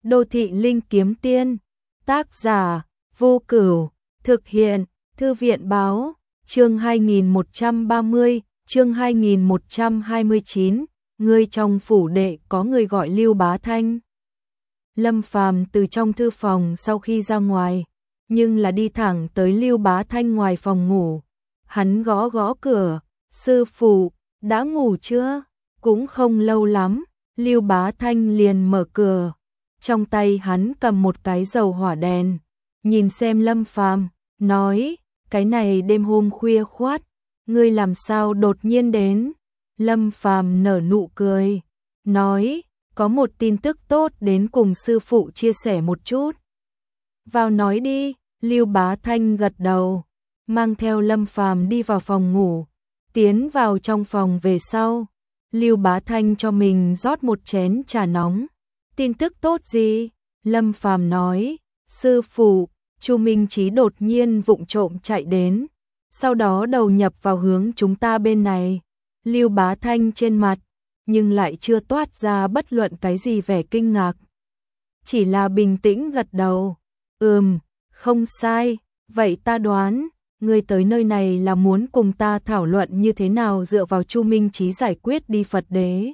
Đô thị linh kiếm tiên, tác giả, Vô Cửu, thực hiện, Thư viện báo, chương 2130, chương 2129, ngươi trong phủ đệ có người gọi Lưu Bá Thanh. Lâm Phàm từ trong thư phòng sau khi ra ngoài, nhưng là đi thẳng tới Lưu Bá Thanh ngoài phòng ngủ. Hắn gõ gõ cửa, sư phụ, đã ngủ chưa? Cũng không lâu lắm, Lưu Bá Thanh liền mở cửa. Trong tay hắn cầm một cái dầu hỏa đèn, nhìn xem Lâm Phàm, nói, cái này đêm hôm khuya khoắt, ngươi làm sao đột nhiên đến? Lâm Phàm nở nụ cười, nói, có một tin tức tốt đến cùng sư phụ chia sẻ một chút. Vào nói đi, Lưu Bá Thanh gật đầu, mang theo Lâm Phàm đi vào phòng ngủ. Tiến vào trong phòng về sau, Lưu Bá Thanh cho mình rót một chén trà nóng. Tin tức tốt gì? Lâm Phàm nói, sư phụ, Chu Minh Chí đột nhiên vụng trộm chạy đến, sau đó đầu nhập vào hướng chúng ta bên này. Lưu Bá Thanh trên mặt, nhưng lại chưa toát ra bất luận cái gì vẻ kinh ngạc. Chỉ là bình tĩnh gật đầu, không sai, vậy ta đoán, ngươi tới nơi này là muốn cùng ta thảo luận như thế nào dựa vào Chu Minh Chí giải quyết đi Phật đế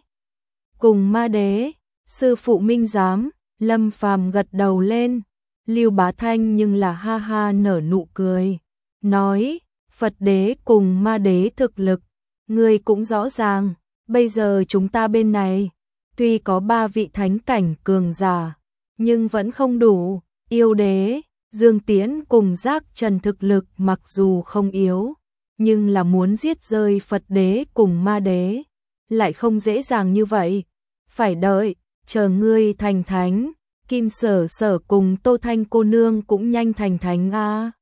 cùng ma đế. Sư phụ minh giám, Lâm Phàm gật đầu lên. Lưu Bá Thanh nhưng là ha ha nở nụ cười, nói, Phật đế cùng ma đế thực lực, ngươi cũng rõ ràng, bây giờ chúng ta bên này, tuy có 3 vị thánh cảnh cường giả, nhưng vẫn không đủ. Yêu đế, Dương Tiễn cùng Giác Trần thực lực mặc dù không yếu, nhưng là muốn giết rơi Phật đế cùng ma đế, lại không dễ dàng như vậy, phải đợi, chờ ngươi thành thánh, Kim Sở Sở cùng Tô Thanh cô nương cũng nhanh thành thánh a.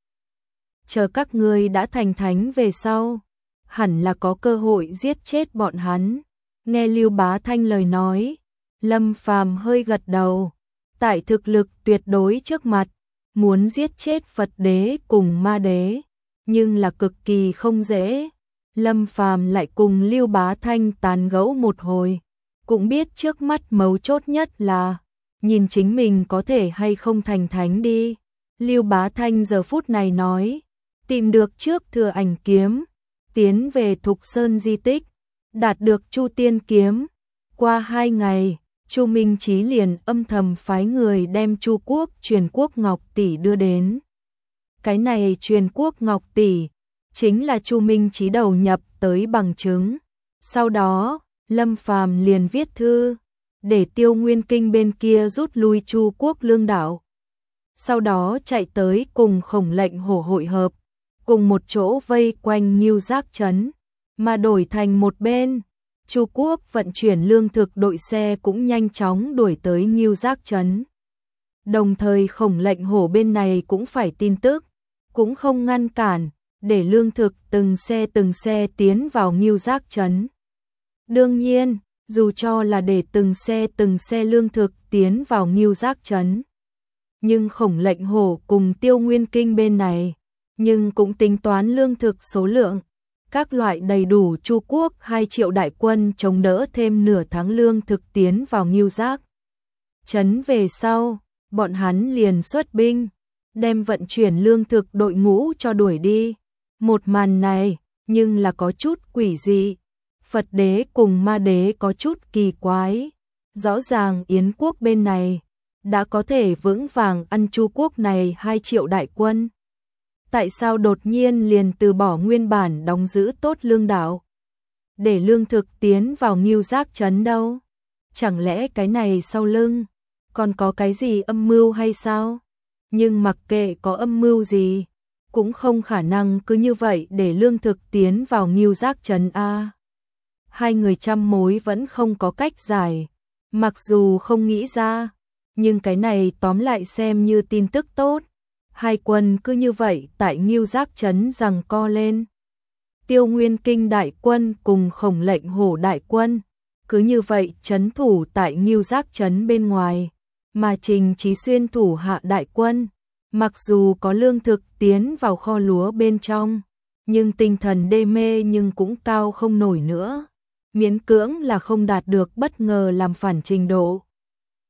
Chờ các ngươi đã thành thánh về sau, hẳn là có cơ hội giết chết bọn hắn. Nghe Lưu Bá Thanh lời nói, Lâm Phàm hơi gật đầu, tại thực lực tuyệt đối trước mặt, muốn giết chết Phật đế cùng ma đế, nhưng là cực kỳ không dễ. Lâm Phàm lại cùng Lưu Bá Thanh tán gẫu một hồi, cũng biết trước mắt mấu chốt nhất là nhìn chính mình có thể hay không thành thánh đi. Lưu Bá Thanh giờ phút này nói, tìm được trước Thừa Ảnh kiếm, tiến về Thục Sơn di tích, đạt được Chu Tiên kiếm. Qua 2 ngày, Chu Minh Chí liền âm thầm phái người đem Chu Quốc Truyền Quốc Ngọc tỷ đưa đến. Cái này Truyền Quốc Ngọc tỷ chính là Chu Minh Chí đầu nhập tới bằng chứng. Sau đó, Lâm Phàm liền viết thư để Tiêu Nguyên Kinh bên kia rút lui Chu Quốc Lương đảo. Sau đó chạy tới cùng Khổng Lệnh Hổ hội hợp, cùng một chỗ vây quanh Ngưu Giác trấn, mà đổi thành một bên, Chu Quốc vận chuyển lương thực đội xe cũng nhanh chóng đuổi tới Ngưu Giác trấn. Đồng thời Khổng Lệnh Hổ bên này cũng phải tin tức, cũng không ngăn cản, để lương thực từng xe tiến vào Ngưu Giác trấn. Đương nhiên, dù cho là để từng xe lương thực tiến vào Ngưu Giác trấn, nhưng Khổng Lệnh Hổ cùng Tiêu Nguyên Kinh bên này, nhưng cũng tính toán lương thực số lượng, các loại đầy đủ. Chu Quốc 2 triệu đại quân chống đỡ thêm nửa tháng lương thực tiến vào Ngưu Giác trấn về sau, bọn hắn liền xuất binh, đem vận chuyển lương thực đội ngũ cho đuổi đi. Một màn này, nhưng là có chút quỷ dị. Phật đế cùng ma đế có chút kỳ quái. Rõ ràng Yến quốc bên này đã có thể vững vàng ăn Chu Quốc này 2 triệu đại quân. Tại sao đột nhiên liền từ bỏ nguyên bản đóng giữ tốt lương đảo, để lương thực tiến vào Ngưu Giác trấn đâu? Chẳng lẽ cái này sau lưng còn có cái gì âm mưu hay sao? Nhưng mặc kệ có âm mưu gì, cũng không khả năng cứ như vậy để lương thực tiến vào Ngưu Giác trấn a. Hai người trăm mối vẫn không có cách giải, mặc dù không nghĩ ra, nhưng cái này tóm lại xem như tin tức tốt. Hai quân cứ như vậy tại Ngưu Giác trấn giằng co lên. Tiêu Nguyên Kinh đại quân cùng Khổng Lệnh Hổ đại quân cứ như vậy trấn thủ tại Ngưu Giác trấn bên ngoài, mà Trình Chí Xuyên thủ hạ đại quân, mặc dù có lương thực tiến vào kho lúa bên trong, nhưng tinh thần đê mê nhưng cũng cao không nổi nữa, miễn cưỡng là không đạt được bất ngờ làm phản trình độ.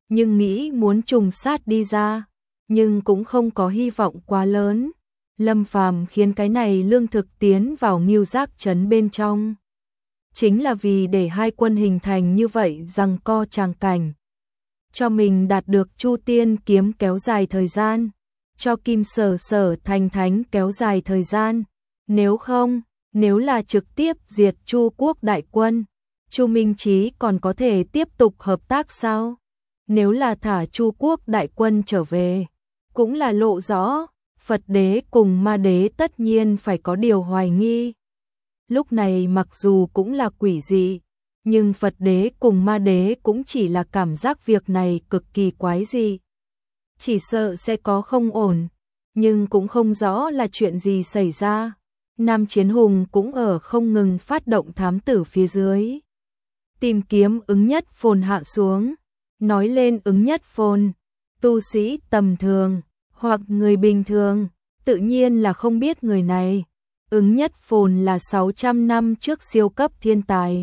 nhưng nghĩ muốn trùng sát đi ra, nhưng cũng không có hy vọng quá lớn. Lâm Phàm khiến cái này lương thực tiến vào Ngưu Giác trấn bên trong, chính là vì để hai quân hình thành như vậy giằng co tràng cảnh, cho mình đạt được Chu Tiên kiếm kéo dài thời gian, cho Kim Sở Sở thành thánh kéo dài thời gian. Nếu không, nếu là trực tiếp diệt Chu quốc đại quân, Chu Minh Chí còn có thể tiếp tục hợp tác sao? Nếu là thả Chu quốc đại quân trở về, cũng là lộ rõ Phật đế cùng ma đế tất nhiên phải có điều hoài nghi. Lúc này mặc dù cũng là quỷ dị, nhưng Phật đế cùng ma đế cũng chỉ là cảm giác việc này cực kỳ quái dị. Chỉ sợ sẽ có không ổn, nhưng cũng không rõ là chuyện gì xảy ra. Nam Chiến Hùng cũng ở không ngừng phát động thám tử phía dưới, tìm kiếm ứng nhất phồn hạ xuống. Nói lên ứng nhất phồn, tu sĩ tầm thường hoặc người bình thường tự nhiên là không biết người này. Ứng nhất phồn là 600 năm trước siêu cấp thiên tài.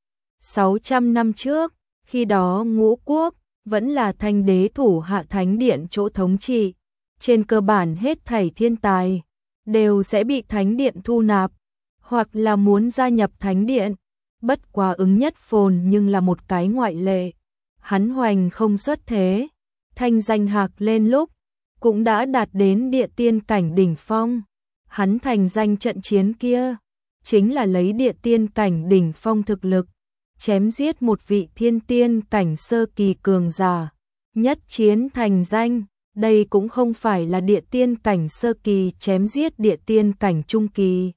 600 năm trước, khi đó Ngũ quốc vẫn là Thanh đế thủ hạ thánh điện chỗ thống trị, trên cơ bản hết thảy thiên tài đều sẽ bị thánh điện thu nạp, hoặc là muốn gia nhập thánh điện. Bất quá ứng nhất phồn nhưng là một cái ngoại lệ. Hắn hoành không xuất thế, thanh danh hạc lên lúc cũng đã đạt đến địa tiên cảnh đỉnh phong. Hắn thành danh trận chiến kia chính là lấy địa tiên cảnh đỉnh phong thực lực chém giết một vị thiên tiên cảnh sơ kỳ cường giả, nhất chiến thành danh. Đây cũng không phải là địa tiên cảnh sơ kỳ chém giết địa tiên cảnh trung kỳ,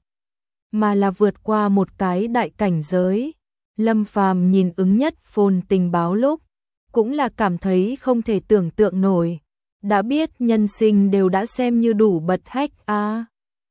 mà là vượt qua một cái đại cảnh giới. Lâm Phàm nhìn ứng nhất phồn tình báo lúc cũng là cảm thấy không thể tưởng tượng nổi. Đã biết nhân sinh đều đã xem như đủ bật hách a.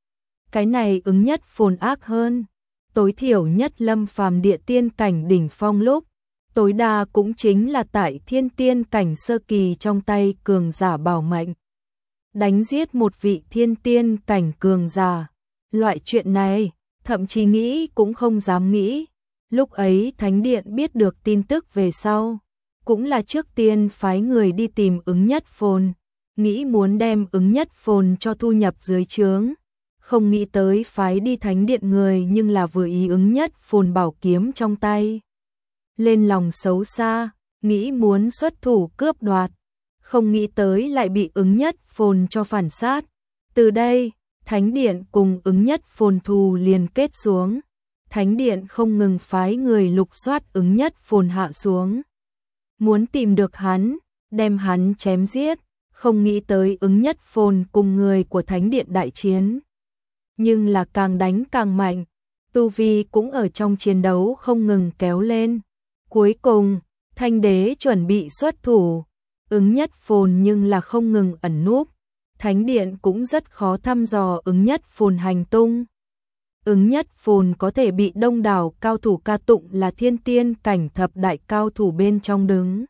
Cái này ứng nhất phồn ác hơn. Tối thiểu nhất Lâm Phàm địa tiên cảnh đỉnh phong lúc tối đa cũng chính là tại thiên tiên cảnh sơ kỳ trong tay cường giả bảo mệnh, đánh giết một vị thiên tiên cảnh cường giả. Loại chuyện này thậm chí nghĩ cũng không dám nghĩ. Lúc ấy thánh điện biết được tin tức về sau, cũng là trước tiên phái người đi tìm ứng nhất phồn, nghĩ muốn đem ứng nhất phồn cho thu nhập dưới trướng. Không nghĩ tới phái đi thánh điện người nhưng là vừa ý ứng nhất phồn bảo kiếm trong tay, lên lòng xấu xa, nghĩ muốn xuất thủ cướp đoạt. Không nghĩ tới lại bị ứng nhất phồn cho phản sát. Từ đây, thánh điện cùng ứng nhất phồn thù liền kết xuống. Thánh điện không ngừng phái người lục soát ứng nhất phồn hạ xuống, muốn tìm được hắn, đem hắn chém giết. Không nghĩ tới ứng nhất phồn cùng người của thánh điện đại chiến, nhưng là càng đánh càng mạnh, tu vi cũng ở trong chiến đấu không ngừng kéo lên. Cuối cùng, Thanh đế chuẩn bị xuất thủ, ứng nhất phồn nhưng là không ngừng ẩn núp. Thánh điện cũng rất khó thăm dò ứng nhất phồn hành tung. Ứng nhất phồn có thể bị đông đảo cao thủ ca tụng là thiên tiên cảnh thập đại cao thủ bên trong đứng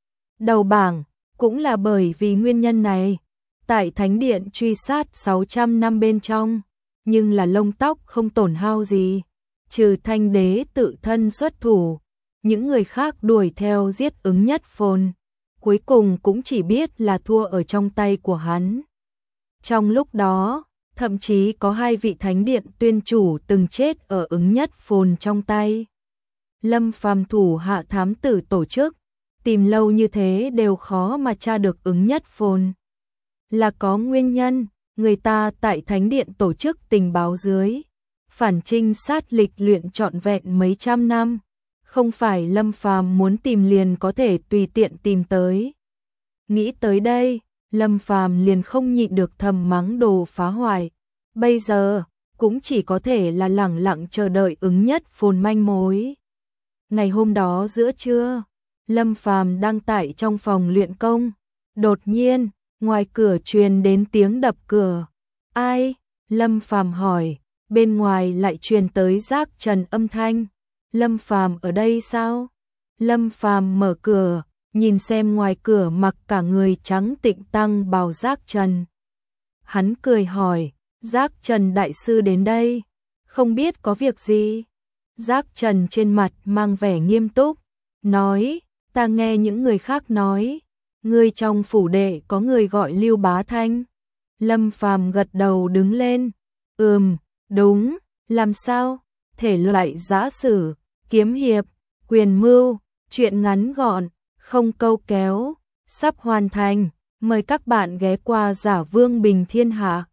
đầu bảng, cũng là bởi vì nguyên nhân này. Tại thánh điện truy sát 600 năm bên trong, nhưng là lông tóc không tổn hao gì, trừ Thanh đế tự thân xuất thủ, những người khác đuổi theo giết ứng nhất phồn, cuối cùng cũng chỉ biết là thua ở trong tay của hắn. Trong lúc đó, thậm chí có 2 vị thánh điện tuyên chủ từng chết ở ứng nhất phồn trong tay. Lâm Phàm thủ hạ thám tử tổ chức, tìm lâu như thế đều khó mà tra được ứng nhất phồn. Là có nguyên nhân, người ta tại thánh điện tổ chức tình báo dưới, phản trinh sát lịch luyện trọn vẹn mấy trăm năm. Không phải Lâm Phàm muốn tìm liền có thể tùy tiện tìm tới. Nghĩ tới đây, Lâm Phàm liền không nhịn được thầm mắng đồ phá hoại. Bây giờ, cũng chỉ có thể là lẳng lặng chờ đợi ứng nhất phồn manh mối. Ngày hôm đó giữa trưa, Lâm Phàm đang tại trong phòng luyện công. Đột nhiên, ngoài cửa truyền đến tiếng đập cửa. Ai? Lâm Phàm hỏi. Bên ngoài lại truyền tới Giác Trần âm thanh. Lâm Phàm ở đây sao? Lâm Phàm mở cửa, nhìn xem ngoài cửa mặc cả người trắng tịnh tăng bào Giác Trần. Hắn cười hỏi, Giác Trần đại sư đến đây, không biết có việc gì? Giác Trần trên mặt mang vẻ nghiêm túc, nói, ta nghe những người khác nói, Người trong phủ đệ có người gọi Lưu Bá Thanh. Lâm Phàm gật đầu đứng lên. Đúng, làm sao? Thể loại giã sử, kiếm hiệp, quyền mưu, truyện ngắn gọn, không câu kéo, sắp hoàn thành. Mời các bạn ghé qua Giả Vương Bình Thiên Hạ.